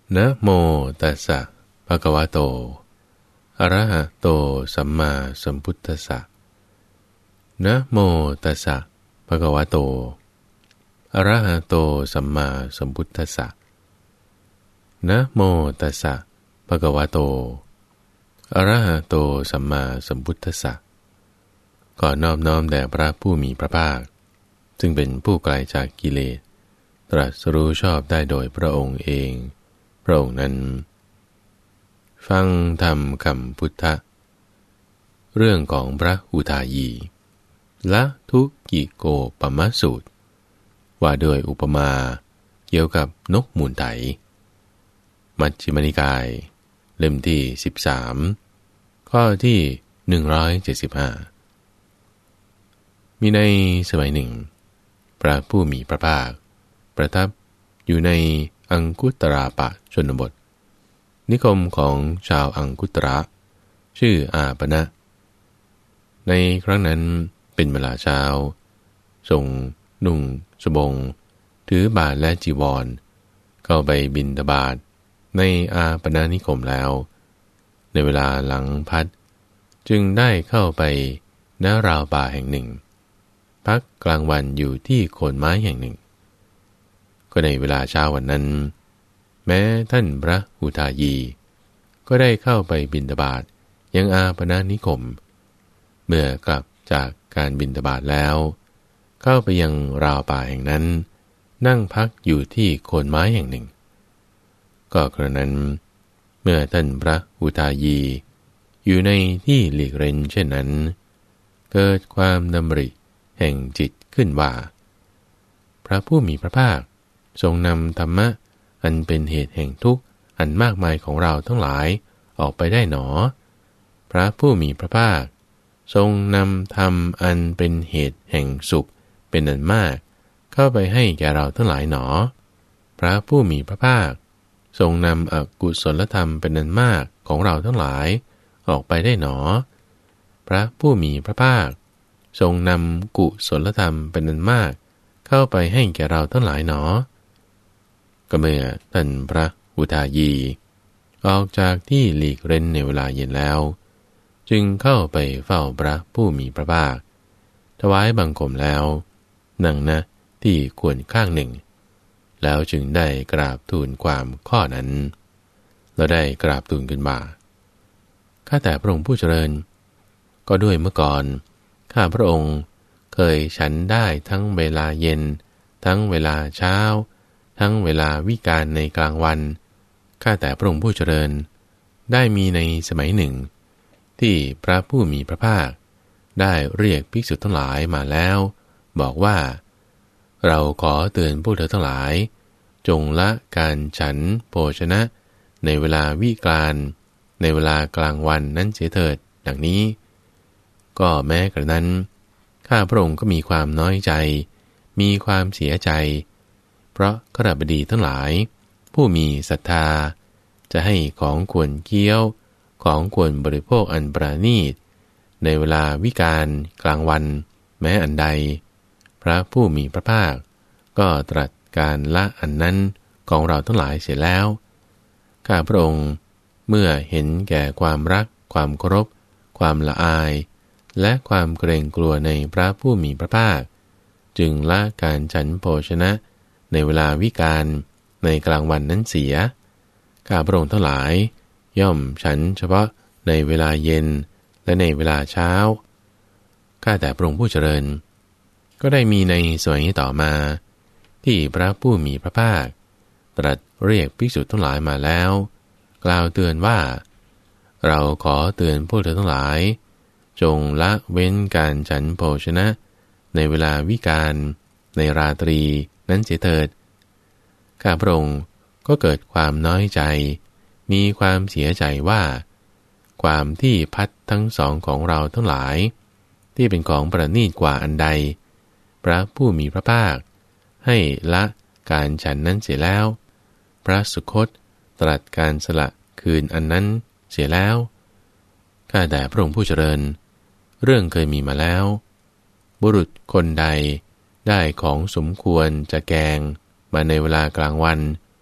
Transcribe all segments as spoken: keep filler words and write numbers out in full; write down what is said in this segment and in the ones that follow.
นะโมตัสสะภะคะวะโตอะระหะโตสัมมาสัมพุทธัสสะนะโมตัสสะภะคะวะโตอะระหะโตสัมมาสัมพุทธัสสะนะโมตัสสะภะคะวะโตอะระหะโตสัมมาสัมพุทธัสสะขอนอบน้อมแด่พระผู้มีพระภาคซึ่งเป็นผู้ไกลจากกิเลสตรัสรู้ชอบได้โดยพระองค์เองพระองค์นั้นฟังธรรมคำพุทธะเรื่องของพระอุทายีละทุกิโกปมสูตรว่าโดยอุปมาเกี่ยวกับนกมูลไถมัชฌิมนิกายเล่มที่สิบสามข้อที่หนึ่งร้อยเจ็ดสิบห้ามีในสมัยหนึ่งพระผู้มีพระภาคประทับอยู่ในอังคุตราปะชนบทนิคมของชาวอังคุตระชื่ออาปณะในครั้งนั้นเป็นเวลาเช้าทรงนุ่งสบงถือบาตรและจีวรเข้าไปบิณฑบาตในอาปณะนิคมแล้วในเวลาหลังพัดจึงได้เข้าไปณราวป่าแห่งหนึ่งพักกลางวันอยู่ที่โคนไม้แห่งหนึ่งก็ในเวลาเช้าวันนั้นแม้ท่านพระอุทายีก็ได้เข้าไปบิณฑบาตยังอาปณะนิคมเมื่อกลับจากการบิณฑบาตแล้วเข้าไปยังราวป่าแห่งนั้นนั่งพักอยู่ที่โคนไม้แห่งหนึ่งก็กระนั้นเมื่อท่านพระอุทายีอยู่ในที่หลีกเร้นเช่นนั้นเกิดความดำริแห่งจิตขึ้นว่าพระผู้มีพระภาคทรงนำธรรมะอันเป็นเหตุแห่งทุกข์อันมากมายของเราทั้งหลายออกไปได้หนอพระผู้มีพระภาคทรงนำธรรมอันเป็นเหตุแห่งสุขเป็นอันมากเข้าไปให้แก่เราทั้งหลายหนอพระผู้มีพระภาคทรงนำอกุศลธรรมเป็นอันมากของเราทั้งหลายออกไปได้หนอพระผู้มีพระภาคทรงนำกุศลธรรมเป็นอันมากเข้าไปให้แก่เราทั้งหลายหนอก็เมื่อท่านพระอุทายีออกจากที่หลีกเร้นในเวลาเย็นแล้วจึงเข้าไปเฝ้าพระผู้มีพระภาคถวายบังคมแล้วนั่งณที่ควรข้างหนึ่งแล้วจึงได้กราบทูลความข้อนั้นแล้วได้กราบทูลขึ้นว่าข้าแต่พระองค์ผู้เจริญก็ด้วยเมื่อก่อนข้าพระองค์เคยฉันได้ทั้งเวลาเย็นทั้งเวลาเช้าทั้งเวลาวิกาลในกลางวันข้าแต่พระองค์ผู้เจริญได้มีในสมัยหนึ่งที่พระผู้มีพระภาคได้เรียกภิกษุทั้งหลายมาแล้วบอกว่าเราขอเตือนพวกเธอทั้งหลายจงละการฉันโภชนะในเวลาวิกาลในเวลากลางวันนั้นเสียเถิดดังนี้ก็แม้กระนั้นข้าพระองค์ก็มีความน้อยใจมีความเสียใจเพราะขราบดีทั้งหลายผู้มีศรัทธาจะให้ของควรเคี้ยวของควรบริโภคอันประณีตในเวลาวิกาลกลางวันแม้อันใดพระผู้มีพระภาคก็ตรัสการละอันนั้นของเราทั้งหลายเสียแล้วข้าพระองค์เมื่อเห็นแก่ความรักความเคารพความละอายและความเกรงกลัวในพระผู้มีพระภาคจึงละการฉันโภชนะในเวลาวิกาลในกลางวันนั้นเสียข้าพระองค์ทั้งหลายย่อมฉันเฉพาะในเวลาเย็นและในเวลาเช้าข้าแต่พระองค์ผู้เจริญก็ได้มีในสมัยต่อมาที่พระผู้มีพระภาคตรัสเรียกภิกษุทั้งหลายมาแล้วกล่าวเตือนว่าเราขอเตือนพวกเธอทั้งหลายจงละเว้นการฉันโภชนะในเวลาวิกาลในราตรีนั้นเสียเถิดข้าพระองค์ก็เกิดความน้อยใจมีความเสียใจว่าความที่พัดทั้งสองของเราทั้งหลายที่เป็นของประณีตกว่าอันใดพระผู้มีพระภาคให้ละการฉันนั้นเสียแล้วพระสุคตตรัสการสละคืนอันนั้นเสียแล้วข้าแต่พระองค์ผู้เจริญเรื่องเคยมีมาแล้วบุรุษคนใดได้ของสมควรจะแกงมาในเวลากลางวัน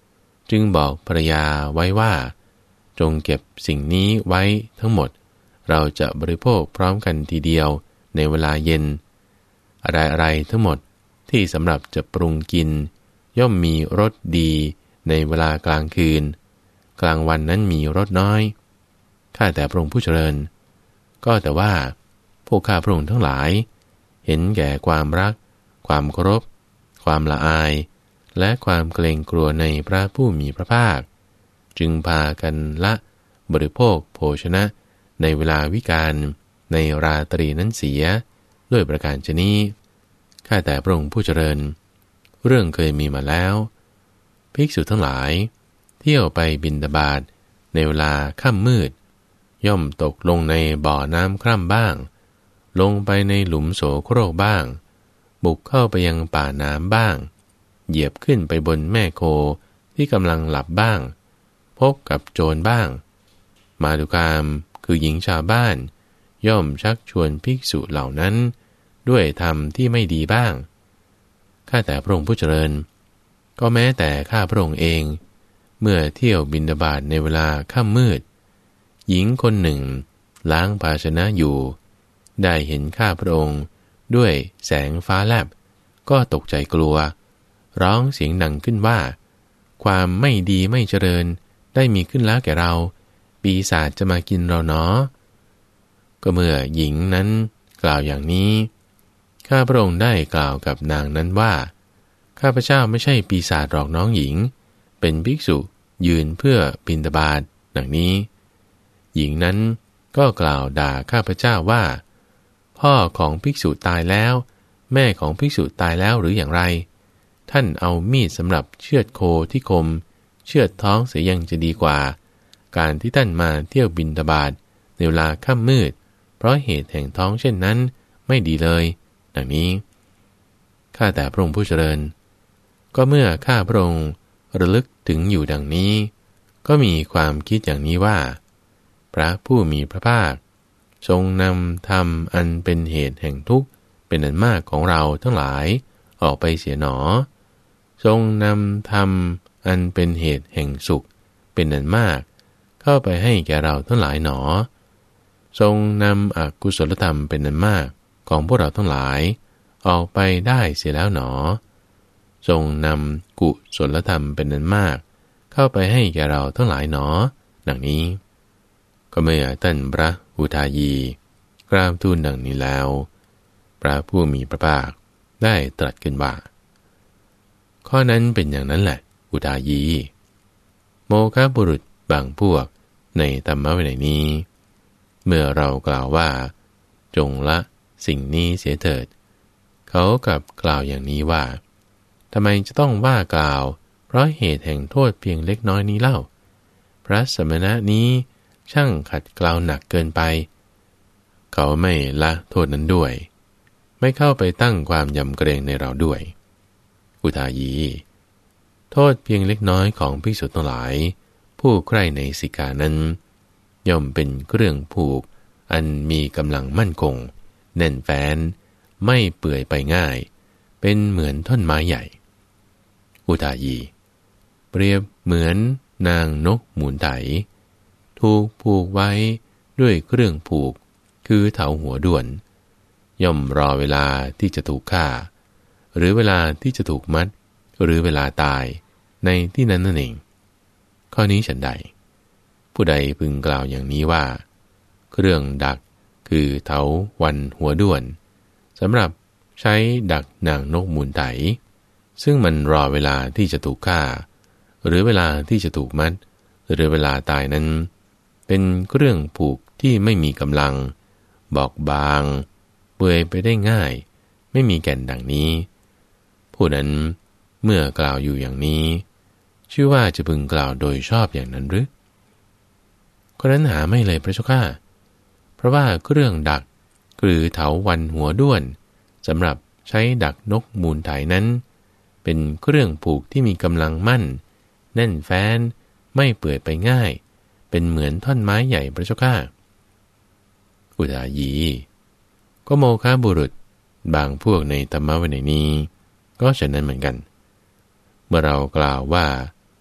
จึงบอกภรรยาไว้ว่าจงเก็บสิ่งนี้ไว้ทั้งหมดเราจะบริโภคพร้อมกันทีเดียวในเวลาเย็นอะไรๆทั้งหมดที่สำหรับจะปรุงกินย่อมมีรสดีในเวลากลางคืนกลางวันนั้นมีรสน้อยข้าแต่พระองค์ผู้เจริญก็แต่ว่าพวกข้าพระองค์ทั้งหลายเห็นแก่ความรักความเคารพความละอายและความเกรงกลัวในพระผู้มีพระภาคจึงพากันละบริโภคโภชนะในเวลาวิกาลในราตรีนั้นเสียด้วยประการชนี้ข้าแต่พระองค์ผู้เจริญเรื่องเคยมีมาแล้วภิกษุทั้งหลายเที่ยวไปบิณฑบาตในเวลาค่ำมืดย่อมตกลงในบ่อน้ำคร่ำบ้างลงไปในหลุมโสโครกบ้างบุกเข้าไปยังป่าน้ำบ้างเหยียบขึ้นไปบนแม่โคที่กำลังหลับบ้างพบกับโจรบ้างมาตุคามคือหญิงชาวบ้านย่อมชักชวนภิกษุเหล่านั้นด้วยธรรมที่ไม่ดีบ้างข้าแต่พระองค์ผู้เจริญก็แม้แต่ข้าพระองค์เองเมื่อเที่ยวบิณฑบาตในเวลาค่ำมืดหญิงคนหนึ่งล้างภาชนะอยู่ได้เห็นข้าพระองค์ด้วยแสงฟ้าแลบก็ตกใจกลัวร้องเสียงดังขึ้นว่าความไม่ดีไม่เจริญได้มีขึ้นแล้วแก่เราปีศาจจะมากินเราเนาะก็เมื่อหญิงนั้นกล่าวอย่างนี้ข้าพระองค์ได้กล่าวกับนางนั้นว่าข้าพเจ้าไม่ใช่ปีศาจหรอกน้องหญิงเป็นภิกษุยืนเพื่อบิณฑบาตดังนี้หญิงนั้นก็กล่าวด่าข้าพเจ้าว่าพ่อของภิกษุตายแล้วแม่ของภิกษุตายแล้วหรืออย่างไรท่านเอามีดสำหรับเชือดโคที่คมเชือดท้องเสียยังจะดีกว่าการที่ท่านมาเที่ยวบิณฑบาตในเวลาค่ำมืดเพราะเหตุแห่งท้องเช่นนั้นไม่ดีเลยดังนี้ข้าแต่พระองค์ผู้เจริญก็เมื่อข้าพระองค์ระลึกถึงอยู่ดังนี้ก็มีความคิดอย่างนี้ว่าพระผู้มีพระภาคทรงนำธรรมอันเป็นเหตุแห่งทุกข์เป็นอันมากของเราทั้งหลายออกไปเสียหนอทรงนำธรรมอันเป็นเหตุแห่งสุขเป็นอันมากเข้าไปให้แก่เราทั้งหลายหนอทรงนำอกุศลธรรมเป็นอันมากของพวกเราทั้งหลายออกไปได้เสียแล้วหนอทรงนำกุศลธรรมเป็นอันมากเข้าไปให้แก่เราทั้งหลายหนอดังนี้ก็เมื่อท่านพระอุทายีกราบทูลดังนี้แล้วพระผู้มีพระภาคได้ตรัสขึ้นว่าข้อนั้นเป็นอย่างนั้นแหละอุทายีโมฆะบุรุษบางพวกในธรรมวินัยนี้เมื่อเรากล่าวว่าจงละสิ่งนี้เสียเถิดเขากลับกล่าวอย่างนี้ว่าทำไมจะต้องว่ากล่าวเพราะเหตุแห่งโทษเพียงเล็กน้อยนี้เล่าพระสมณะนี้ช่างขัดเกลาหนักเกินไปเขาไม่ละโทษนั้นด้วยไม่เข้าไปตั้งความยำเกรงในเราด้วยอุทายีโทษเพียงเล็กน้อยของภิกษุทั้งหลายผู้ใคร่ในสิกขานั้นย่อมเป็นเครื่องผูกอันมีกำลังมั่นคงแน่นแฟ้นไม่เปื่อยไปง่ายเป็นเหมือนท่อนไม้ใหญ่อุทายีเปรียบเหมือนนางนกหมุนไถถูกผูกไว้ด้วยเครื่องผูกคือเถาหัวด้วนย่อมรอเวลาที่จะถูกฆ่าหรือเวลาที่จะถูกมัดหรือเวลาตายในที่นั้นนั่นเองข้อนี้ฉันใดผู้ใดพึงกล่าวอย่างนี้ว่าเครื่องดักคือเถาวันหัวด้วนสำหรับใช้ดักนางนกหมุนไถซึ่งมันรอเวลาที่จะถูกฆ่าหรือเวลาที่จะถูกมัดหรือเวลาตายนั้นเป็นเครื่องผูกที่ไม่มีกำลังบอกบางเปื่อยไปได้ง่ายไม่มีแก่นดังนี้ผู้นั้นเมื่อกล่าวอยู่อย่างนี้ชื่อว่าจะพึงกล่าวโดยชอบอย่างนั้นหรือก็นั้นหาไม่เลยพระเจ้าข้าเพราะว่าเครื่องดักหรือเถาวันหัวด้วนสำหรับใช้ดักนกมูลไถนั้นเป็นเครื่องผูกที่มีกำลังมั่นแน่นแฟ้นไม่เปื่อยไปง่ายเป็นเหมือนท่อนไม้ใหญ่พระเจ้าข้าอุทายีก็โมฆะบุรุษบางพวกในธรรมวินัยนี้ก็ฉะนั้นเหมือนกันเมื่อเรากล่าวว่า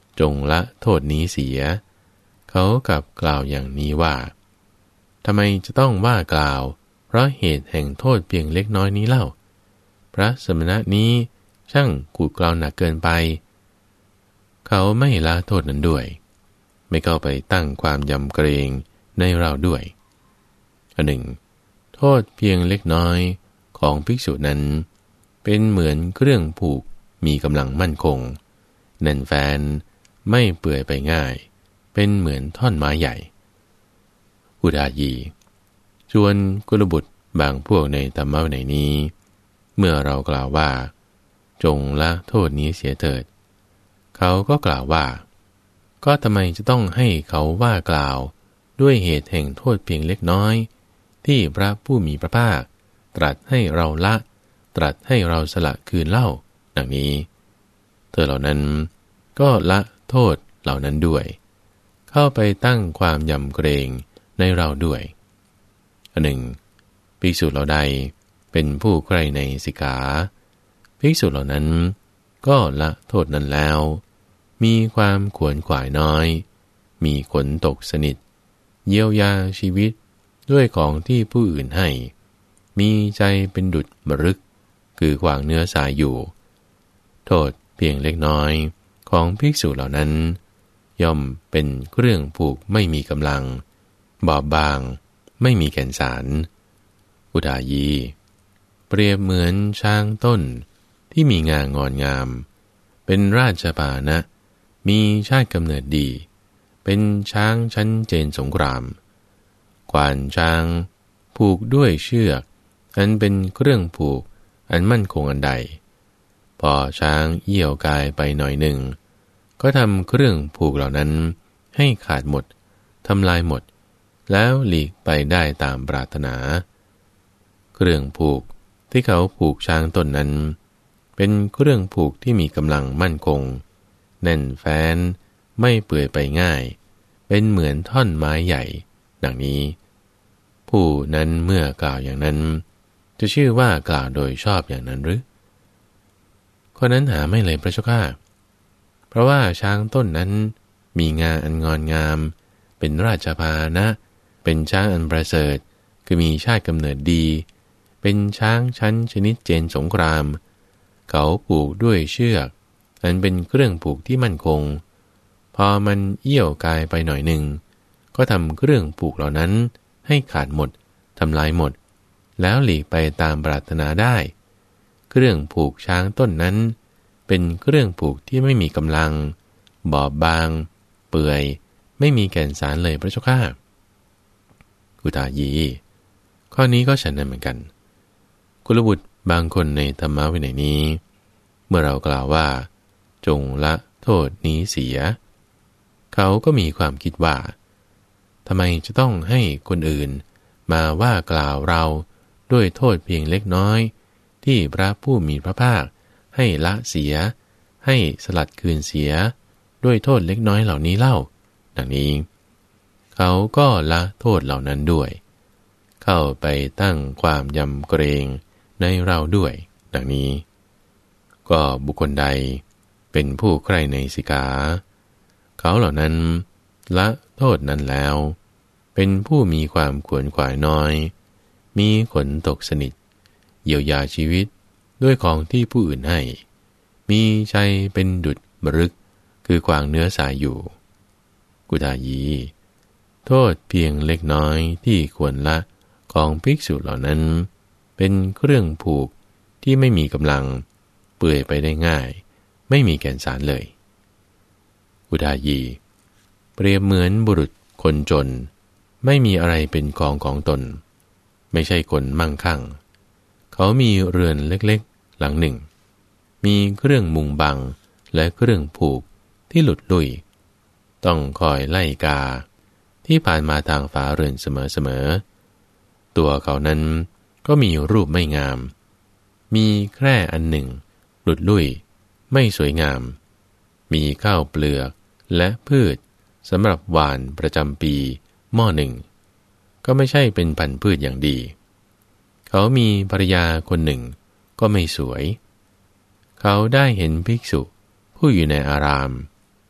จงละโทษนี้เสียเขากลับกล่าวอย่างนี้ว่าทำไมจะต้องว่ากล่าวเพราะเหตุแห่งโทษเพียงเล็กน้อยนี้เล่าพระสมณะนี้ช่างกูดกล่าวหนักเกินไปเขาไม่ละโทษนั้นด้วยไม่เข้าไปตั้งความยำเกรงในเราด้วยอันหนึ่งโทษเพียงเล็กน้อยของภิกษุนั้นเป็นเหมือนเครื่องผูกมีกำลังมั่นคงแน่นแฟ้นไม่เปื่อยไปง่ายเป็นเหมือนท่อนไม้ใหญ่อุทายีชวนกุลบุตรบางพวกในธรรมะวินัยนี้เมื่อเรากล่าวว่าจงละโทษนี้เสียเถิดเขาก็กล่าวว่าก็ทำไมจะต้องให้เขาว่ากล่าวด้วยเหตุแห่งโทษเพียงเล็กน้อยที่พระผู้มีพระภาคตรัสให้เราละตรัสให้เราสละคืนเล่าดังนี้เธอเหล่านั้นก็ละโทษเหล่านั้นด้วยเข้าไปตั้งความยำเกรงในเราด้วยอันหนึ่งภิกษุเหล่าใดเป็นผู้ใคร่ในสิกขาภิกษุเหล่านั้นก็ละโทษนั้นแล้วมีความขวนขวายน้อยมีขนตกสนิทเยียวยาชีวิตด้วยของที่ผู้อื่นให้มีใจเป็นดุจมรึกคือขวางเนื้อสายอยู่โทษเพียงเล็กน้อยของภิกษุเหล่านั้นย่อมเป็นเครื่องผูกไม่มีกำลังบอบบางไม่มีแก่นสารอุทายีเปรียบเหมือนช้างต้นที่มีงางอนงามเป็นราชพาหนะมีชาติกำเนิดดีเป็นช้างชั้นเจนสงครามขวานช้างผูกด้วยเชือกอันเป็นเครื่องผูกอันมั่นคงอันใดพอช้างเอี่ยวกายไปหน่อยหนึ่งก็ทำเครื่องผูกเหล่านั้นให้ขาดหมดทำลายหมดแล้วหลีกไปได้ตามปรารถนาเครื่องผูกที่เขาผูกช้างต้นนั้นเป็นเครื่องผูกที่มีกำลังมั่นคงแน่นแฟ้นไม่เปื่อยไปง่ายเป็นเหมือนท่อนไม้ใหญ่ดังนี้ผู้นั้นเมื่อกล่าวอย่างนั้นจะชื่อว่ากล่าวโดยชอบอย่างนั้นหรือคนนั้นหาไม่เลยพระเจ้าข้าเพราะว่าช้างต้นนั้นมีงาอันงอนงามเป็นราชพาหนะเป็นช้างอันประเสริฐคือมีชาติกำเนิดดีเป็นช้างชั้นชนิดเจนสงครามเขาผูกด้วยเชือกอันเป็นเครื่องผูกที่มั่นคงพอมันเอี่ยวกายไปหน่อยหนึ่งก็ทำเครื่องผูกเหล่านั้นให้ขาดหมดทำลายหมดแล้วหลีกไปตามปรารถนาได้เครื่องผูกช้างต้นนั้นเป็นเครื่องผูกที่ไม่มีกำลังบอบบางเปื่อยไม่มีแก่นสารเลยพระเจ้าข้าอุทายีข้อนี้ก็ฉันนั้นเหมือนกันกุลบุตรบางคนในธรรมะวินัยนี้เมื่อเรากล่าวว่าจงละโทษนี้เสียเขาก็มีความคิดว่าทำไมจะต้องให้คนอื่นมาว่ากล่าวเราด้วยโทษเพียงเล็กน้อยที่พระผู้มีพระภาคให้ละเสียให้สลัดคืนเสียด้วยโทษเล็กน้อยเหล่านี้เล่าดังนี้เขาก็ละโทษเหล่านั้นด้วยเข้าไปตั้งความยำเกรงในเราด้วยดังนี้ก็บุคคลใดเป็นผู้ใคร่ในสิกขาเขาเหล่านั้นละโทษนั้นแล้วเป็นผู้มีความขวนขวายน้อยมีขนตกสนิทเยียวยาชีวิตด้วยของที่ผู้อื่นให้มีใจเป็นดุจมรึกคือขวางเนื้อสายอยู่กุทายีโทษเพียงเล็กน้อยที่ควรละของภิกษุเหล่านั้นเป็นเครื่องผูกที่ไม่มีกำลังเปื่อยไปได้ง่ายไม่มีแก่นสารเลยอุทายีเปรียบเหมือนบุรุษคนจนไม่มีอะไรเป็นของของตนไม่ใช่คนมั่งคั่งเขามีเรือนเล็กๆหลังหนึ่งมีเครื่องมุงบังและเครื่องผูกที่หลุดลุ่ยต้องคอยไล่กาที่ผ่านมาทางฝาเรือนเสมอๆตัวเขานั้นก็มีรูปไม่งามมีแคร่อันหนึ่งหลุดลุ่ยไม่สวยงามมีข้าวเปลือกและพืชสำหรับหว่านประจำปีหม้อหนึ่งก็ไม่ใช่เป็นพันธุ์พืชอย่างดีเขามีภรรยาคนหนึ่งก็ไม่สวยเขาได้เห็นภิกษุผู้อยู่ในอาราม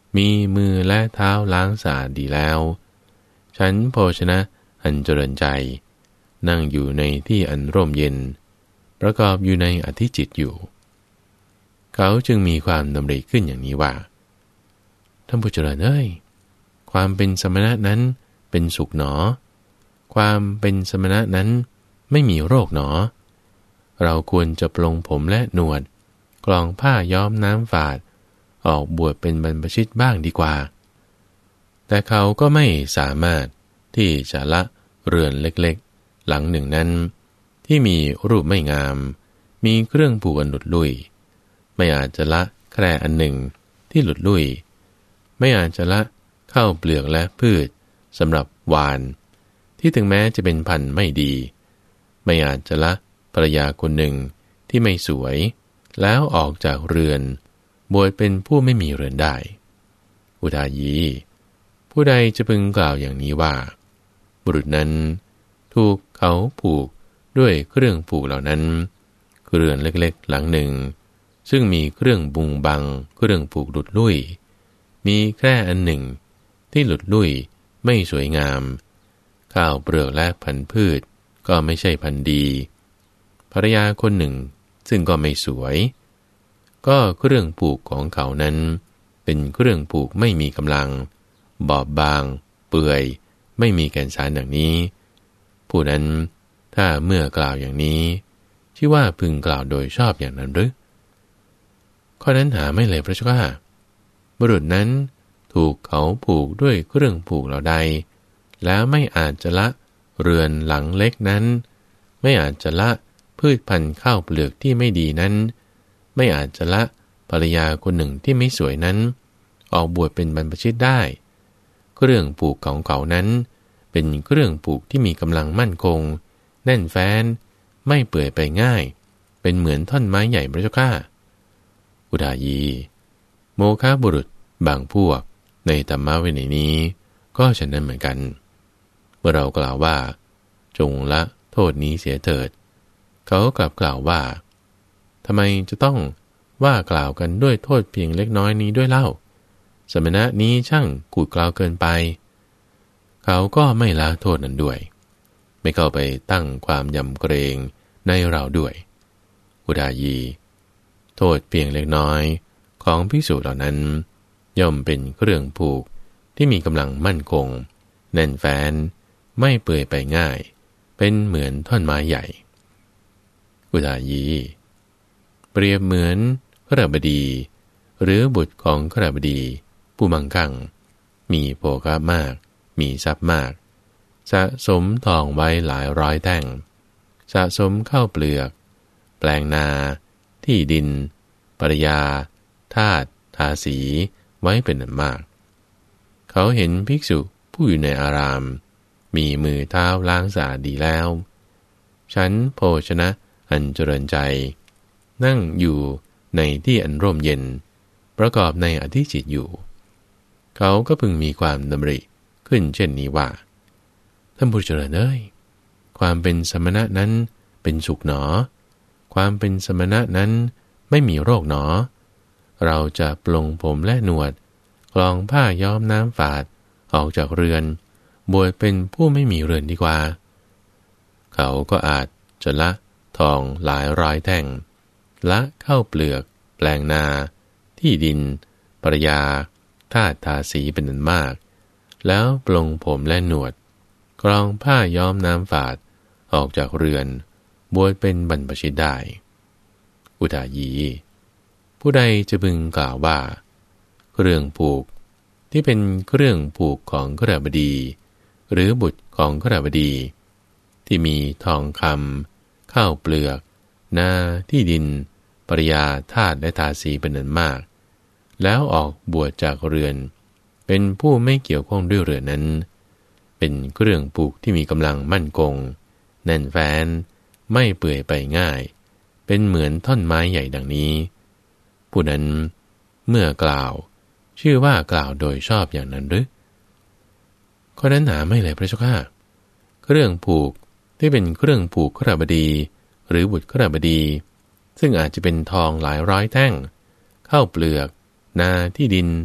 มีมือและเท้าล้างสะอาดดีแล้วฉันโภชนะอันเจริญใจนั่งอยู่ในที่อันร่มเย็นประกอบอยู่ในอธิจิตอยู่เขาจึงมีความดำริขึ้นอย่างนี้ว่าท่านผู้เจริญเอ้ยความเป็นสมณะนั้นเป็นสุขหนอความเป็นสมณะนั้นไม่มีโรคหนอเราควรจะปลงผมและหนวดกลองผ้าย้อมน้ำฝาดออกบวชเป็นบรรพชิตบ้างดีกว่าแต่เขาก็ไม่สามารถที่จะละเรือนเล็กๆหลังหนึ่งนั้นที่มีรูปไม่งามมีเครื่องผูกอันหลุดลุ่ยไม่อาจจะละแคร่อันหนึ่งที่หลุดลุ่ยไม่อาจจะละข้าวเปลือกและพืชสำหรับหวานที่ถึงแม้จะเป็นพันธุ์ไม่ดีไม่อาจจะละภรรยาคนหนึ่งที่ไม่สวยแล้วออกจากเรือนบวชเป็นผู้ไม่มีเรือนได้อุทายีผู้ใดจะพึงกล่าวอย่างนี้ว่าบุรุษนั้นถูกเขาผูกด้วยเครื่องผูกเหล่านั้นเรือนเล็กๆหลังหนึ่งซึ่งมีเครื่องบุงบังเครื่องผูกหลุดลุ่ยมีแค่อันหนึ่งที่หลุดลุ่ยไม่สวยงามข้าวเปลือกและพันธุ์พืชก็ไม่ใช่พันธุ์ดีภรรยาคนหนึ่งซึ่งก็ไม่สวยก็เครื่องผูกของเขานั้นเป็นเครื่องผูกไม่มีกำลังบอบบางเปื่อยไม่มีแก่นสารอย่างนี้ผู้นั้นถ้าเมื่อกล่าวอย่างนี้ชื่อว่าพึงกล่าวโดยชอบอย่างนั้นหรือข้อนั้นหาไม่เลยพระเจ้าข้าบุรุษนั้นถูกเขาผูกด้วยเครื่องผูกเหล่าใดแล้วไม่อาจจะละเรือนหลังเล็กนั้นไม่อาจจะละพืชพันธุ์ข้าวเปลือกที่ไม่ดีนั้นไม่อาจจะละภรรยาคนหนึ่งที่ไม่สวยนั้นออกบวชเป็นบรรพชิตได้เครื่องผูกของเขานั้นเป็นเครื่องผูกที่มีกำลังมั่นคงแน่นแฟ้นไม่เปื่อยไปง่ายเป็นเหมือนท่อนไม้ใหญ่พระเจ้าข้าอุทายีโมฆะบุรุษบางพวกในธรรมะวินัยนี้ก็ฉะนั้นเหมือนกันเมื่อเรากล่าวว่าจงละโทษนี้เสียเถิดเขากลับกล่าวว่าทำไมจะต้องว่ากล่าวกันด้วยโทษเพียงเล็กน้อยนี้ด้วยเล่าสมณะนี้ช่างกูดกล่าวเกินไปเขาก็ไม่ละโทษนั้นด้วยไม่เข้าไปตั้งความยำเกรงในเราด้วยอุทายีโทษเพียงเล็กน้อยของภิกษุเหล่านั้นย่อมเป็นเครื่องผูกที่มีกำลังมั่นคงแน่นแฟ้นไม่เปื่อยไปง่ายเป็นเหมือนท่อนไม้ใหญ่อุทายีเปรียบเหมือนขรบดีหรือบุตรของขรบดีผู้มั่งคั่งมีโภคะมากมีทรัพย์มากสะสมทองไว้หลายร้อยแท่งสะสมข้าวเปลือกแปลงนาที่ดินภรรยาทาสทาสีไว้เป็นอันมากเขาเห็นภิกษุผู้อยู่ในอารามมีมือเท้าล้างสะอาดดีแล้วฉันโภชนะอันเจริญใจนั่งอยู่ในที่อันร่มเย็นประกอบในอธิจิตอยู่เขาก็พึงมีความดำริขึ้นเช่นนี้ว่าท่านผู้เจริญเอ้ยความเป็นสมณะนั้นเป็นสุขหนอความเป็นสมณะนั้นไม่มีโรคหนอเราจะปลงผมและหนวดกลองผ้าย้อมน้ำฝาดออกจากเรือนบวชเป็นผู้ไม่มีเรือนดีกว่าเขาก็อาจจะละทองหลายร้อยแท่งละข้าวเปลือกแปลงนาที่ดินภรรยาทาสทาสีเป็นอันมากแล้วปลงผมและหนวดกรองผ้าย้อมน้ำฝาดออกจากเรือนบวชเป็นบรรพชิตได้อุทายีผู้ใดจะพึงกล่าวว่าเครื่องผูกที่เป็นเครื่องผูกของขรบดีหรือบุตรของขรบดีที่มีทองคำข้าวเปลือกนาที่ดินภรรยาทาสและทาสีเป็นอันมากแล้วออกบวชจากเรือนเป็นผู้ไม่เกี่ยวข้องด้วยเรือนนั้นเป็นเครื่องผูกที่มีกำลังมั่นคงแน่นแฟ้นไม่เปื่อยไปง่ายเป็นเหมือนท่อนไม้ใหญ่ดังนี้ผู้นั้นเมื่อกล่าวชื่อว่ากล่าวโดยชอบอย่างนั้นหรือข้อนั้นหาไม่เลยพระเจ้าข้าเครื่องผูกที่เป็นเครื่องผูกขรบดีหรือบุตรขรบดีซึ่งอาจจะเป็นทองหลายร้อยแท่งข้าวเปลือกนาที่ดิน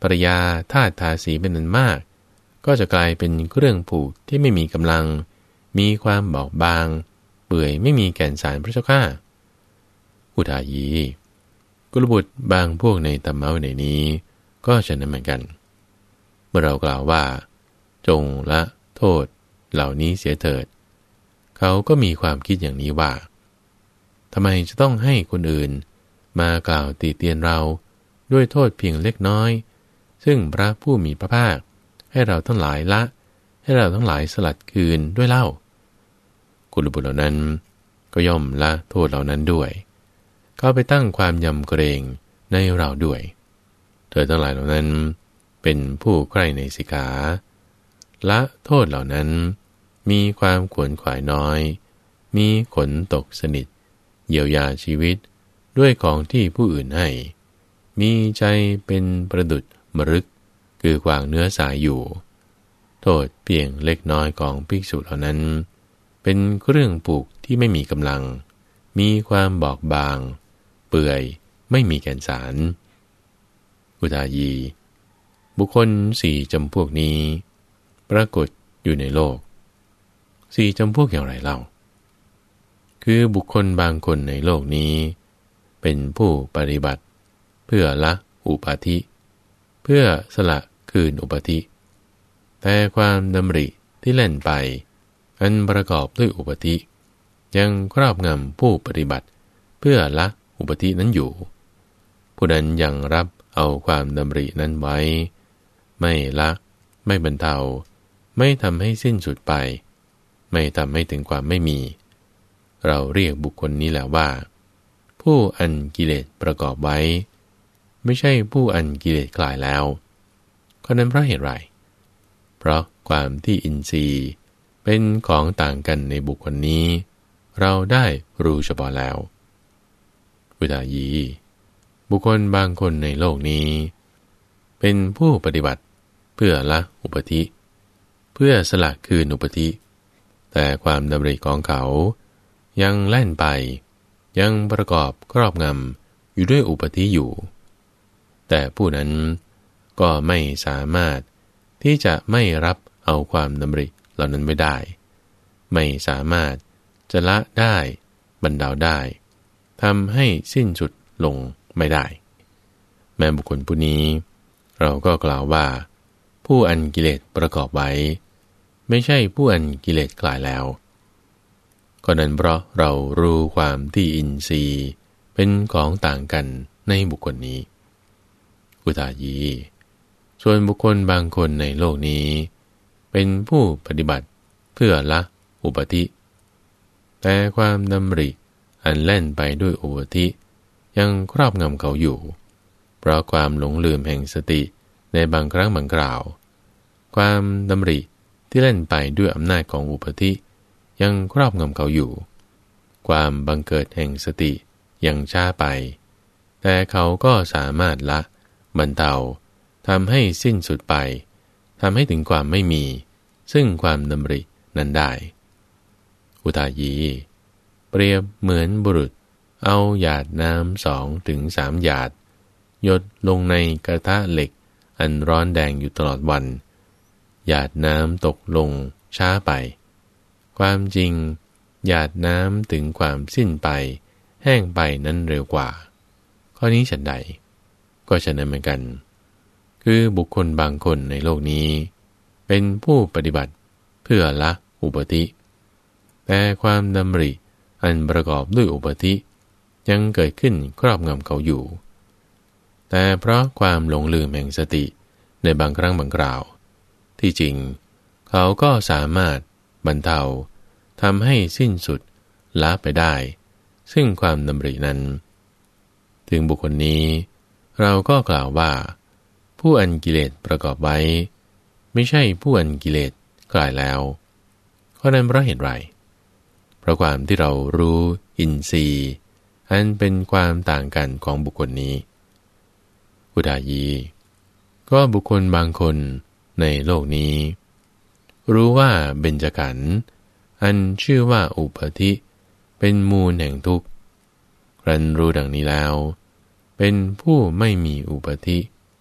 ภรยาทาสทาสีเป็นอันมากก็จะกลายเป็นเครื่องผูกที่ไม่มีกำลังมีความบอบบางเปื่อยไม่มีแก่นสารพระเจ้าข้าอุทายีกุลบุตรบางพวกในธรรมะในนี้ก็ฉะนั้นเหมือนกันเมื่อเรากล่าวว่าจงละโทษเหล่านี้เสียเถิดเขาก็มีความคิดอย่างนี้ว่าทำไมจะต้องให้คนอื่นมากล่าวตีเตียนเราด้วยโทษเพียงเล็กน้อยซึ่งพระผู้มีพระภาคให้เราทั้งหลายละให้เราทั้งหลายสลัดคืนด้วยเล่ากุลบุตรเหล่านั้นก็ย่อมละโทษเหล่านั้นด้วยเข้าไปตั้งความยำเกรงในเราด้วยเธอทั้งหลายเหล่านั้นเป็นผู้ใกล้ในสิกขาละโทษเหล่านั้นมีความขวนขวายน้อยมีขนตกสนิทเยียวยาชีวิตด้วยของที่ผู้อื่นให้มีใจเป็นประดุจมรึกคือกวางเนื้อสายอยู่โทษเพียงเล็กน้อยของภิกษุเหล่านั้นเป็นเครื่องปลูกที่ไม่มีกำลังมีความบอบบางเปื่อยไม่มีแก่นสารอุทายีบุคคลสี่จำพวกนี้ปรากฏอยู่ในโลกสี่จำพวกอย่างไรเล่าคือบุคคลบางคนในโลกนี้เป็นผู้ปฏิบัติเพื่อละอุปาทิเพื่อสละคืนอุปาทิแต่ความดำริที่เล่นไปอันประกอบด้วยอุปาทิยังครอบงำผู้ปฏิบัติเพื่อละอุปาทินั้นอยู่ผู้นั้นยังรับเอาความดำรินั้นไว้ไม่ละไม่บรรเทาไม่ทำให้สิ้นสุดไปไม่ทำให้ถึงความไม่มีเราเรียกบุคคลนี้แหละว่าผู้อันกิเลสประกอบไว้ไม่ใช่ผู้อันกิเลสคลายแล้วข้อนั้นเพราะเหตุไรเพราะความที่อินทรีย์เป็นของต่างกันในบุคคลนี้เราได้รู้เฉพาะแล้วอุทายีบุคคลบางคนในโลกนี้เป็นผู้ปฏิบัติเพื่อละอุปาทิเพื่อสละคืนอุปาทิแต่ความดำริของเขายังแล่นไปยังประกอบครอบงำอยู่ด้วยอุปาทิอยู่แต่ผู้นั้นก็ไม่สามารถที่จะไม่รับเอาความดำริเหล่านั้นไว้ได้ไม่สามารถจะละได้บรรเทาได้ทำให้สิ้นสุดลงไม่ได้แม้บุคคลผู้นี้เราก็กล่าวว่าผู้อันกิเลสประกอบไว้ไม่ใช่ผู้อันกิเลสคลายแล้วก็นั้นเพราะเรารู้ความที่อินทรีย์เป็นของต่างกันในบุคคลนี้อุทายีส่วนบุคคลบางคนในโลกนี้เป็นผู้ปฏิบัติเพื่อละอุปาทิแต่ความดำริอันแล่นไปด้วยอุปาทิยังครอบงำเขาอยู่เพราะความหลงลืมแห่งสติในบางครั้งบางคราวความดำริที่เล่นไปด้วยอำนาจของอุปาทิยังครอบงำเขาอยู่ความบังเกิดแห่งสติยังช้าไปแต่เขาก็สามารถละบรรเทาทำให้สิ้นสุดไปทำให้ถึงความไม่มีซึ่งความดำรินั้นได้อุทายีเปรียบเหมือนบุรุษเอาหยาดน้ำสองถึงสามหยาดหยดลงในกระทะเหล็กอันร้อนแดงอยู่ตลอดวันหยาดน้ำตกลงช้าไปความจริงหยาดน้ำถึงความสิ้นไปแห้งไปนั้นเร็วกว่าข้อนี้ฉันใดก็ฉะนั้นเหมือนกันคือบุคคลบางคนในโลกนี้เป็นผู้ปฏิบัติเพื่อละอุปาทิแต่ความดำริอันประกอบด้วยอุปาทิยังเกิดขึ้นครอบงำเขาอยู่แต่เพราะความหลงลืมแห่งสติในบางครั้งบางคราวที่จริงเขาก็สามารถบรรเทาทำให้สิ้นสุดละไปได้ซึ่งความดำรินั้นถึงบุคคลนี้เราก็กล่าวว่าผู้อันกิเลสประกอบไว้ไม่ใช่ผู้อันกิเลสคลายแล้วข้อนั้นเพราะเหตุไรเพราะความที่เรารู้อินทรีย์อันเป็นความต่างกันของบุคคลนี้อุทายีก็บุคคลบางคนในโลกนี้รู้ว่าเบญจขันธ์อันชื่อว่าอุปาทิเป็นมูลแห่งทุกข์ครั้นรู้ดังนี้แล้วเป็นผู้ไม่มีอุปาทิ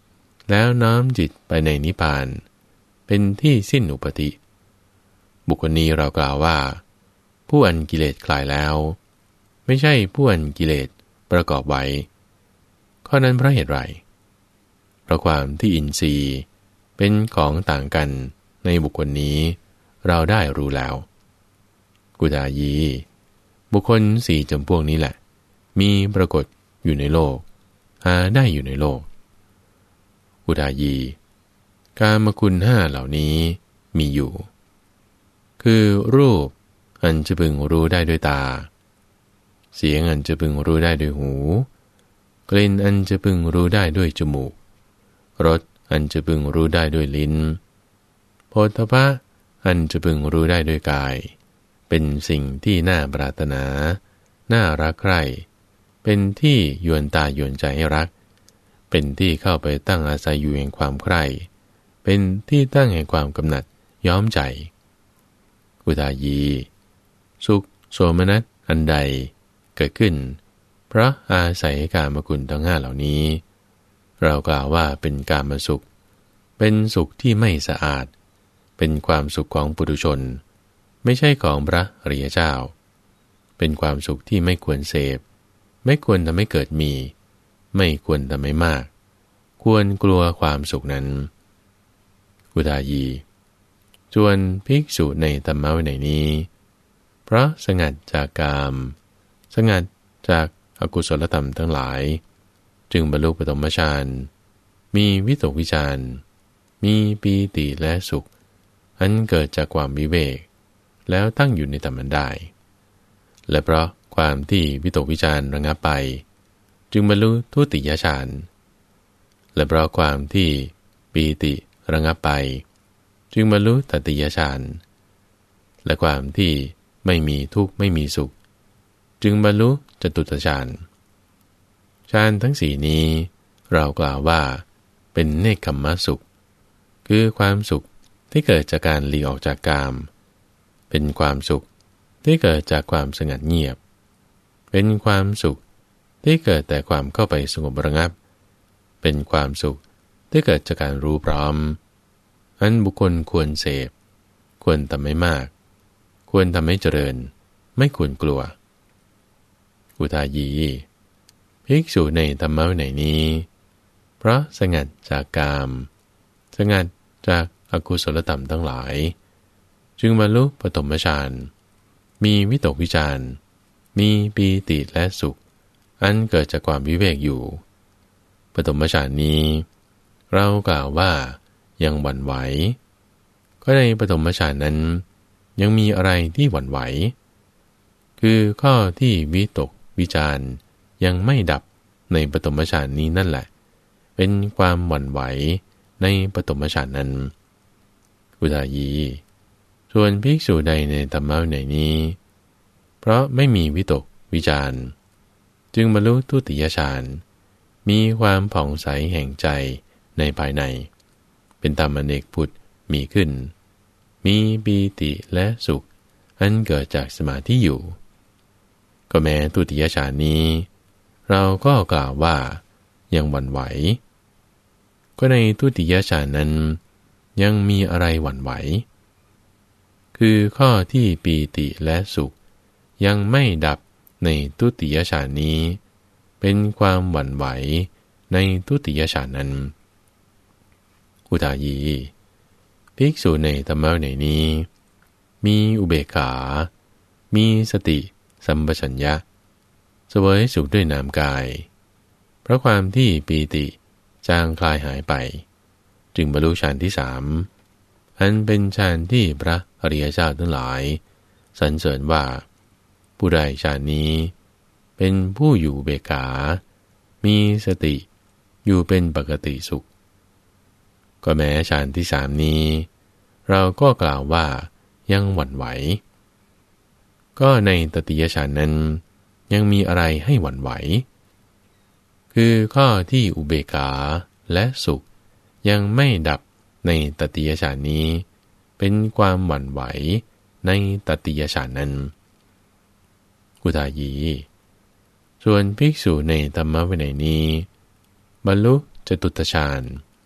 แล้วน้อมจิตไปในนิพพานเป็นที่สิ้นอุปธิบุคคลนี้เรากล่าวว่าผู้อันกิเลสคลายแล้วไม่ใช่ผู้อันกิเลสประกอบไว้ข้อนั้นเพราะเหตุไรเพราะความที่อินทรีย์เป็นของต่างกันในบุคคลนี้เราได้รู้แล้วกุฏายีบุคคลสี่จำพวกนี้แหละมีปรากฏอยู่ในโลกหาได้อยู่ในโลกกุฏายีกามคุณห้าเหล่านี้มีอยู่คือรูปอันจะพึงรู้ได้ด้วยตาเสียงอันจะพึงรู้ได้ด้วยหูกลิ่นอันจะพึงรู้ได้ด้วยจมูกรสอันจะพึงรู้ได้ด้วยลิ้นโผฏฐัพพะอันจะพึงรู้ได้ด้วยกายเป็นสิ่งที่น่าปรารถนาน่ารักใคร่เป็นที่ยวนตายวนใจให้รักเป็นที่เข้าไปตั้งอาศัยอยู่แห่งความใคร่เป็นที่ตั้งแห่งความกำหนัดย้อมใจกุฏายีสุขโสมนัสอันใดเกิดขึ้นเพราะอาศัยกามคุณทั้งห้าเหล่านี้เรากล่าวว่าเป็นกามสุขเป็นสุขที่ไม่สะอาดเป็นความสุขของปุถุชนไม่ใช่ของพระอริยเจ้าเป็นความสุขที่ไม่ควรเสพไม่ควรทำให้เกิดมีไม่ควรทำให้มากควรกลัวความสุขนั้นกุฏายีจวนภิกษุในธรรมวินัยนี้เพราะสงัดจากกามสงัดจากอกุศลธรรมทั้งหลายจึงบรรลุปฐมฌานมีวิตกวิจารมีปีติและสุขอันเกิดจากความวิเวกแล้วตั้งอยู่ในธรรมได้และเพราะความที่วิตกวิจารระงับไปจึงบรรลุทุติยฌานและเพราะความที่ปีติระงับไปจึงบรรลุตติยฌานและความที่ไม่มีทุกข์ไม่มีสุขจึงบรรลุจตุตฌานฌานทั้งสี่นี้เรากล่าวว่าเป็นเนกขัมมสุขคือความสุขที่เกิดจากการหลีกออกจากกามเป็นความสุขที่เกิดจากความสงัดเงียบเป็นความสุขที่เกิดแต่ความเข้าไปสงบระงับเป็นความสุขที่เกิดจากการรู้พร้อมอันบุคคลควรเสพควรทำให้มากควรทำให้เจริญไม่ควรกลัวกุฏายีภิกษุในธรรมวินัยนี้เพราะสงัดจากกามสงัดจากอกุศลธรรมทั้งหลายจึงบรรลุปฐมฌานมีวิตกวิจารมีปีติและสุขอันเกิดจากความวิเวกอยู่ปฐมฌานนี้เรากล่าวว่ายังหวั่นไหวก็ในปฐมฌานนั้นยังมีอะไรที่หวั่นไหวคือข้อที่วิตกวิจารยังไม่ดับในปฐมฌานนี้นั่นแหละเป็นความหวั่นไหวในปฐมฌานนั้นกุฏายีส่วนภิกษุใดในธรรมะวินัยนี้เพราะไม่มีวิตกวิจารจึงบรรลุทุติยฌานมีความผ่องใสแห่งใจในภายในเป็นธรรมอเนกพุทธมีขึ้นมีปีติและสุขอันเกิดจากสมาธิอยู่ก็แม้ทุติยฌานนี้เราก็กล่าวว่ายังหวั่นไหวก็ในทุติยฌานนั้นยังมีอะไรหวั่นไหวคือข้อที่ปีติและสุขยังไม่ดับในทุติยฌานนี้เป็นความหวั่นไหวในทุติยฌานนั้นกุฏายีภิกษุในธรรมะวินัยนี้มีอุเบกขามีสติสัมปชัญญะเสวยสุขด้วยนามกายเพราะความที่ปีติจางคลายหายไปจึงบรรลุฌานที่สามอันเป็นฌานที่พระอริยเจ้าทั้งหลายสรรเสริญว่าผู้ใดฌานนี้เป็นผู้อยู่อุเบกขามีสติอยู่เป็นปกติสุขก็แม้ฌานที่สามนี้เราก็กล่าวว่ายังหวั่นไหวก็ในตติยฌานนั้นยังมีอะไรให้หวั่นไหวคือข้อที่อุเบกขาและสุขยังไม่ดับในตติยฌานนี้เป็นความหวั่นไหวในตติยฌานนั้นกุฏายีส่วนภิกษุในธรรมวินัยนี้บรรลุจตุตฌาน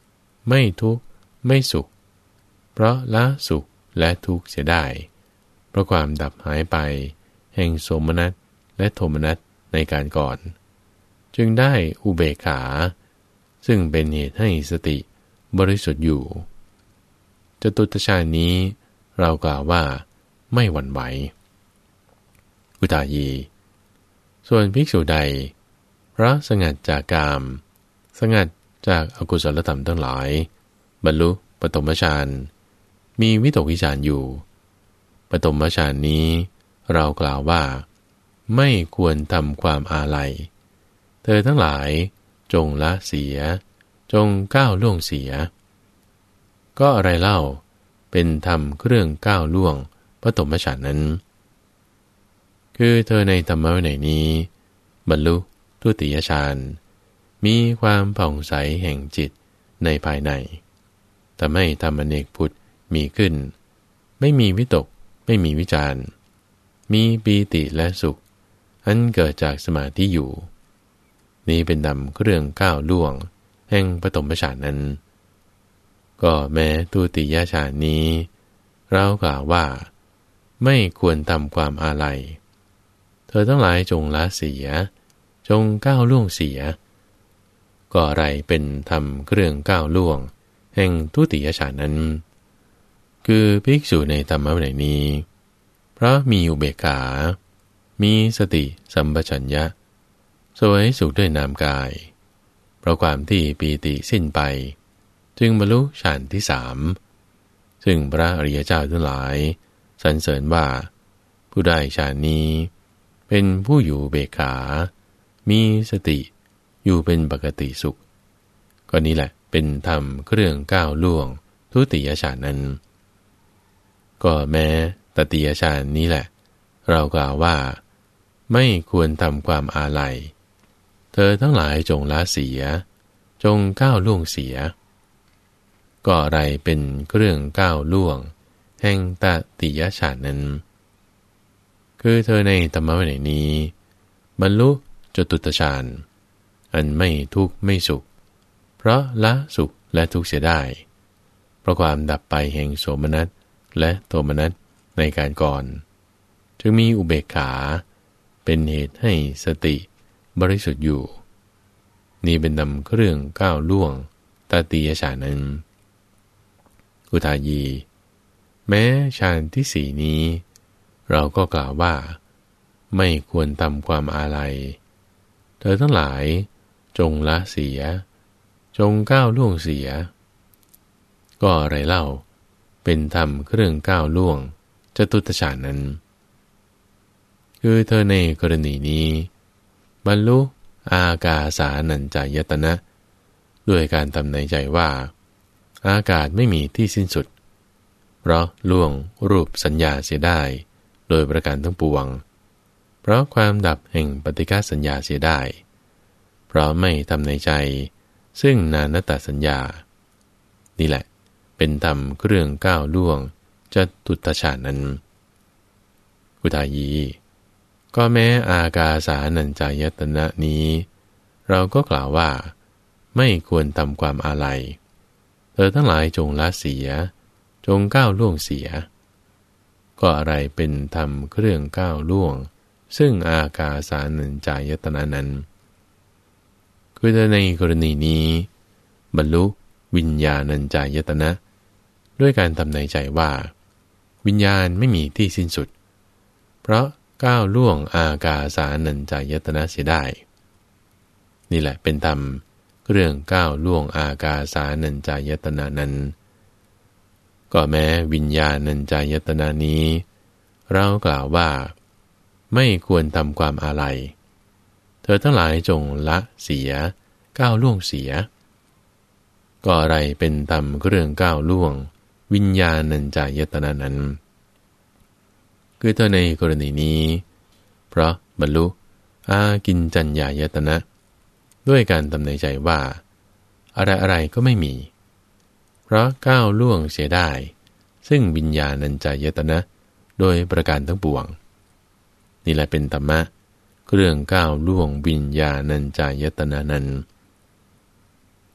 ไม่ทุกข์ไม่สุขเพราะละสุขและทุกข์เสียได้เพราะความดับหายไปแห่งโสมนัสและโทมนัสในการก่อนจึงได้อุเบกขาซึ่งเป็นเหตุให้สติบริสุทธิ์อยู่จตุตฌานนี้เรากล่าวว่าไม่หวั่นไหวอุทายีส่วนภิกษุใดเพราะสงัดจากกามสงัดจากอกุศลธรรมทั้งหลายบรรลุปฐมฌานมีวิตกวิจารอยู่ปฐมฌานนี้เรากล่าวว่าไม่ควรทำความอาลัยเธอทั้งหลายจงละเสียจงก้าวล่วงเสียก็อะไรเล่าเป็นธรรมเครื่องก้าวล่วงปฐมฌานนั้นคือเธอในธรรมะวินัยนี้บรรลุทุติยฌานมีความผ่องใสแห่งจิตในภายในทำให้ธรรมอเนกพุทธมีขึ้นไม่มีวิตกไม่มีวิจารมีปีติและสุขอันเกิดจากสมาธิอยู่นี้เป็นธรรมเครื่องก้าวล่วงแห่งปฐมฌานนั้นก็แม้ทุติยฌานนี้เรากล่าวว่าไม่ควรทำความอาลัยเธอทั้งหลายจงละเสียจงก้าวล่วงเสียก็อะไรเป็นธรรมเครื่องก้าวล่วงแห่งทุติยฌานนั้นคือภิกษุในธรรมะวินัยนี้เพราะมีอุเบกขามีสติสัมปชัญญะเสวยสุขด้วยนามกายเพราะความที่ปีติสิ้นไปจึงบรรลุฌานที่สามซึ่งพระอริยเจ้าทั้งหลายสรรเสริญว่าผู้ได้ฌานนี้เป็นผู้อยู่อุเบกขามีสติอยู่เป็นปกติสุขก็นี้แหละเป็นธรรมเครื่องก้าวล่วงทุติยฌานนั้นก็แม้ตติยฌานนี้แหละเรากล่าวว่าไม่ควรทำความอาลัยเธอทั้งหลายจงละเสียจงก้าวล่วงเสียก็อะไรเป็นเครื่องก้าวล่วงแห่งตติยฌานนั้นคือเธอในธรรมะวินัยนี้บรรลุจตุตฌานอันไม่ทุกข์ไม่สุขเพราะละสุขและทุกข์เสียได้เพราะความดับไปแห่งโสมนัสและโทมนัสในการก่อนจึงมีอุเบกขาเป็นเหตุให้สติบริสุทธิ์อยู่นี่เป็นนำเครื่องก้าวล่วงตติยฌานนั้นอุทายีแม้ฌานที่สี่นี้เราก็กล่าวว่าไม่ควรทำความอาลัยเธอทั้งหลายจงละเสียจงก้าวล่วงเสียก็อะไรเล่าเป็นธรรมเครื่องก้าวล่วงจตุตฌานนั้นคือเธอในกรณีนี้บรรลุอากาสานัญจายตนะด้วยการทำในใจว่าอากาศไม่มีที่สิ้นสุดเพราะล่วงรูปสัญญาเสียได้โดยประการทั้งปวงเพราะความดับแห่งปฏิฆาสัญญาเสียได้เพราะไม่ทำในใจซึ่งนานตสัญญานี่แหละเป็นธรรมเครื่องก้าวล่วงจตุตฌานนั้นอุทายีก็แม้อากาสานัญจายตนะนี้เราก็กล่าวว่าไม่ควรทำความอาลัยเธอทั้งหลายจงละเสียจงก้าวล่วงเสียก็อะไรเป็นธรรมเครื่องก้าวล่วงซึ่งอากาสานัญจายตนะนั้นคือในกรณีนี้บรรลุวิญญาณัญจายตนะด้วยการทำในใจว่าวิญญาณไม่มีที่สิ้นสุดเพราะก้าวล่วงอากาสานัญจายตนะเสียได้นี่แหละเป็นธรรมเรื่องก้าวล่วงอากาสานัญจายตนะนั้นก็แม้วิญญาณัญจายตนะนี้เรากล่าวว่าไม่ควรทำความอาลัยเธอทั้งหลายจงละเสียก้าวล่วงเสียก็อะไรเป็นธรรมเรื่องก้าวล่วงวิญญาณัญจายตนะนั้นคือเธอในกรณีนี้เพราะบรรลุอากินจัญญายตนะด้วยการทำในใจว่าอะไรอะไรก็ไม่มีเพราะก้าวล่วงเสียได้ซึ่งวิญญาณัญจายตนะโดยประการทั้งปวงนี่แหละเป็นธรรมะเครื่องก้าวล่วงวิญญาณัญจายตนะนั้น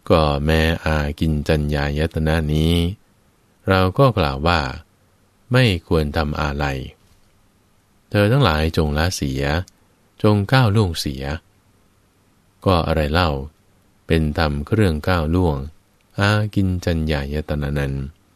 ก็แม้อากินจัญญายตนะนี้เราก็กล่าวว่าไม่ควรทำอาลัยเธอทั้งหลายจงละเสียจงก้าวล่วงเสียก็อะไรเล่าเป็นธรรมเครื่องก้าวล่วงอากินจัญญายตนะนั้น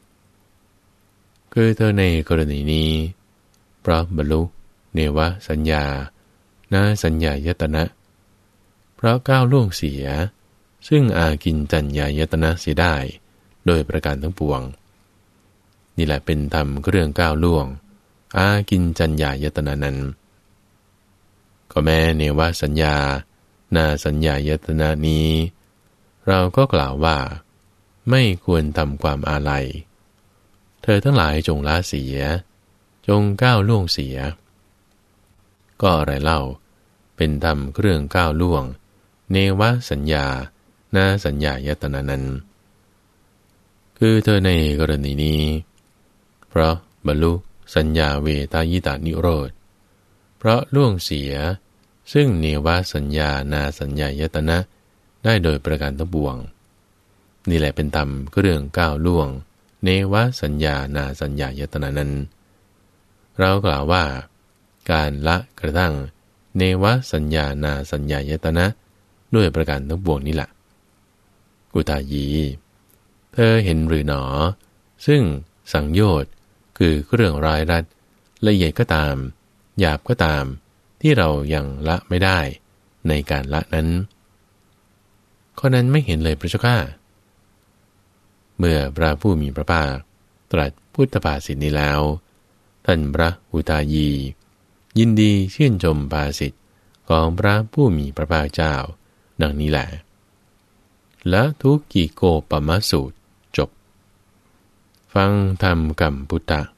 คือเธอในกรณีนี้เพราะบรรลุเนวสัญญานาสัญญายตนะเพราะก้าวล่วงเสียซึ่งอากินจัญญายตนะเสียได้โดยประการทั้งปวงนี่แหละเป็นธรรมเครื่องก้าวล่วงอากินจัญญายตนะนั้นก็แม้เนวสัญญานาสัญญายตนะนี้เราก็กล่าวว่าไม่ควรทำความอาลัยเธอทั้งหลายจงละเสียจงก้าวล่วงเสียก็อะไรเล่าเป็นธรรมเครื่องก้าวล่วงเนวสัญญานาสัญญายตนะนั้นคือเธอในกรณีนี้เพราะบรรลุสัญญาเวทายตานิโรธเพราะล่วงเสียซึ่งเนวสัญญานาสัญญายตนะได้โดยประการทั้งปวงนี่แหละเป็นธรรมเครื่องก้าวล่วงเนวสัญญานาสัญญายตนะนั้นเรากล่าวว่าการละกระทั่งเนวสัญญานาสัญญายตนะด้วยประการทั้งปวงนี้แหละกุตายีเธอเห็นหรือหนอซึ่งสังโยชน์คือเครื่องร้ายรัดละเอียดก็ตามหยาบก็ตามที่เรายังละไม่ได้ในการละนั้นข้อนั้นไม่เห็นเลยพระเจ้าข้าเมื่อพระผู้มีพระภาคตรัสพุทธภาษิตนี้แล้วท่านพระอุทายียินดีชื่นชมภาษิตของพระผู้มีพระภาคเจ้าดังนี้แหละและทุกกิโกปมสูตรจบฟังธรรมกัมพุตตะ